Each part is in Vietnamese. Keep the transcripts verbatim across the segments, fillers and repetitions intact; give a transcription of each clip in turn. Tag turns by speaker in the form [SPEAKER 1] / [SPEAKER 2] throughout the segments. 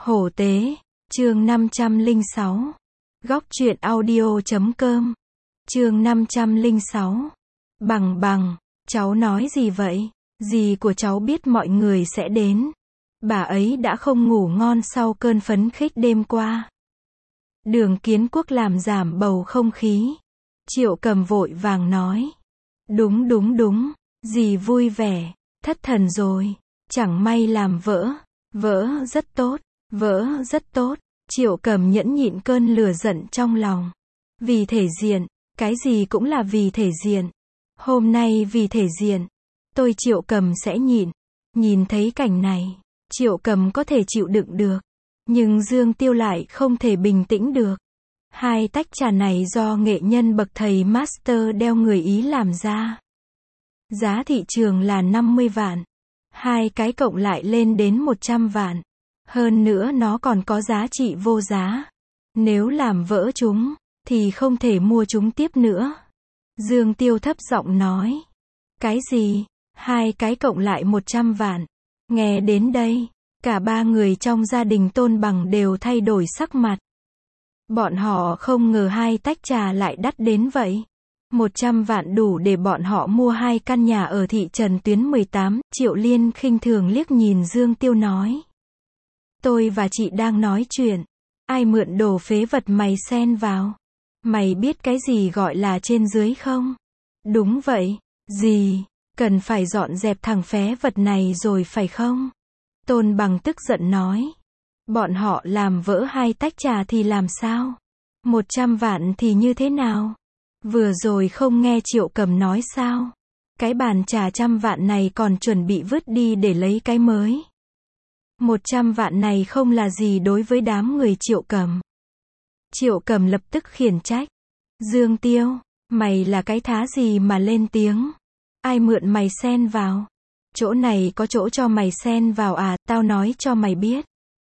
[SPEAKER 1] Hổ tế, chương năm trăm lẻ sáu. Góc truyện audio chấm com. Chương năm trăm lẻ sáu. Bằng bằng, cháu nói gì vậy? Dì của cháu biết mọi người sẽ đến. Bà ấy đã không ngủ ngon sau cơn phấn khích đêm qua. Đường Kiến Quốc làm giảm bầu không khí. Triệu Cầm vội vàng nói. Đúng đúng đúng, dì vui vẻ, thất thần rồi. Chẳng may làm vỡ. Vỡ rất tốt, vỡ rất tốt. Triệu Cầm nhẫn nhịn cơn lửa giận trong lòng. Vì thể diện, cái gì cũng là vì thể diện. Hôm nay vì thể diện, tôi Triệu Cầm sẽ nhịn. Nhìn thấy cảnh này, Triệu Cầm có thể chịu đựng được. Nhưng Dương Tiêu lại không thể bình tĩnh được. Hai tách trà này do nghệ nhân bậc thầy master đeo người Ý làm ra. Giá thị trường là năm mươi vạn. Hai cái cộng lại lên đến một trăm vạn. Hơn nữa nó còn có giá trị vô giá. Nếu làm vỡ chúng, thì không thể mua chúng tiếp nữa. Dương Tiêu thấp giọng nói. Cái gì? Hai cái cộng lại một trăm vạn. Nghe đến đây, cả ba người trong gia đình Tôn Bằng đều thay đổi sắc mặt. Bọn họ không ngờ hai tách trà lại đắt đến vậy. một trăm vạn đủ để bọn họ mua hai căn nhà ở thị trấn Tuyến mười tám. Triệu Liên khinh thường liếc nhìn Dương Tiêu nói. Tôi và chị đang nói chuyện. Ai mượn đồ phế vật mày xen vào? Mày biết cái gì gọi là trên dưới không? Đúng vậy, gì? Cần phải dọn dẹp thằng phế vật này rồi phải không? Tôn Bằng tức giận nói. Bọn họ làm vỡ hai tách trà thì làm sao? Một trăm vạn thì như thế nào? Vừa rồi không nghe Triệu Cầm nói sao? Cái bàn trà trăm vạn này còn chuẩn bị vứt đi để lấy cái mới. Một trăm vạn này không là gì đối với đám người Triệu Cầm. Triệu Cầm lập tức khiển trách. Dương Tiêu, mày là cái thá gì mà lên tiếng? Ai mượn mày xen vào? Chỗ này có chỗ cho mày xen vào à? Tao nói cho mày biết.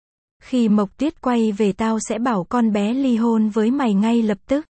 [SPEAKER 1] Khi Mộc Tuyết quay về tao sẽ bảo con bé ly hôn với mày ngay lập tức.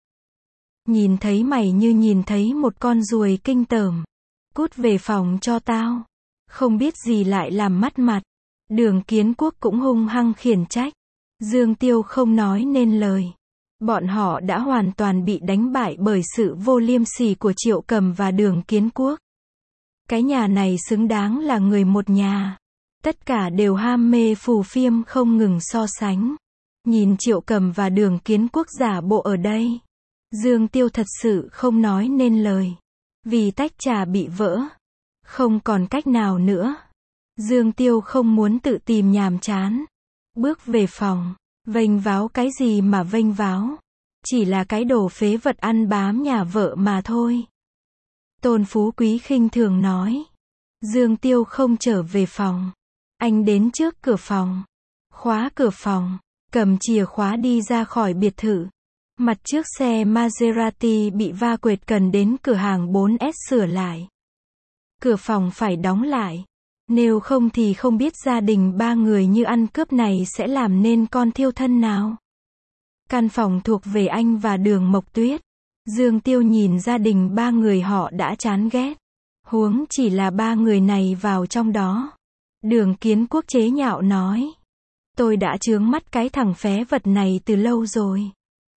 [SPEAKER 1] Nhìn thấy mày như nhìn thấy một con ruồi kinh tởm. Cút về phòng cho tao. Không biết gì lại làm mất mặt. Đường Kiến Quốc cũng hung hăng khiển trách. Dương Tiêu không nói nên lời. Bọn họ đã hoàn toàn bị đánh bại bởi sự vô liêm sỉ của Triệu Cầm và Đường Kiến Quốc. Cái nhà này xứng đáng là người một nhà. Tất cả đều ham mê phù phiêm không ngừng so sánh. Nhìn Triệu Cầm và Đường Kiến Quốc giả bộ ở đây. Dương Tiêu thật sự không nói nên lời. Vì tách trà bị vỡ. Không còn cách nào nữa. Dương Tiêu không muốn tự tìm nhàm chán. Bước về phòng. Vênh váo cái gì mà vênh váo. Chỉ là cái đồ phế vật ăn bám nhà vợ mà thôi. Tôn Phú Quý khinh thường nói. Dương Tiêu không trở về phòng. Anh đến trước cửa phòng. Khóa cửa phòng. Cầm chìa khóa đi ra khỏi biệt thự. Mặt trước xe Maserati bị va quệt cần đến cửa hàng bốn S sửa lại. Cửa phòng phải đóng lại. Nếu không thì không biết gia đình ba người như ăn cướp này sẽ làm nên con thiêu thân nào. Căn phòng thuộc về anh và Đường Mộc Tuyết. Dương Tiêu nhìn gia đình ba người họ đã chán ghét. Huống chỉ là ba người này vào trong đó. Đường Kiến Quốc chế nhạo nói. Tôi đã chướng mắt cái thằng phế vật này từ lâu rồi.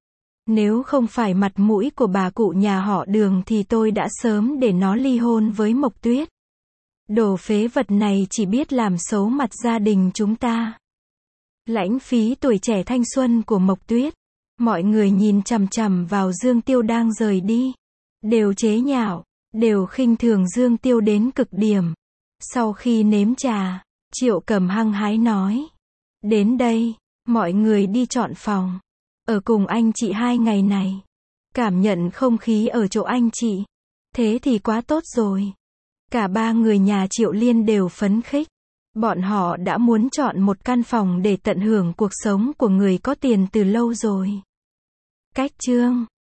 [SPEAKER 1] Nếu không phải mặt mũi của bà cụ nhà họ Đường thì tôi đã sớm để nó ly hôn với Mộc Tuyết. Đồ phế vật này chỉ biết làm xấu mặt gia đình chúng ta. Lãng phí tuổi trẻ thanh xuân của Mộc Tuyết. Mọi người nhìn chằm chằm vào Dương Tiêu đang rời đi. Đều chế nhạo, đều khinh thường Dương Tiêu đến cực điểm. Sau khi nếm trà, Triệu Cầm hăng hái nói. Đến đây, mọi người đi chọn phòng. Ở cùng anh chị hai ngày này. Cảm nhận không khí ở chỗ anh chị. Thế thì quá tốt rồi. Cả ba người nhà Triệu Liên đều phấn khích. Bọn họ đã muốn chọn một căn phòng để tận hưởng cuộc sống của người có tiền từ lâu rồi. Cách chương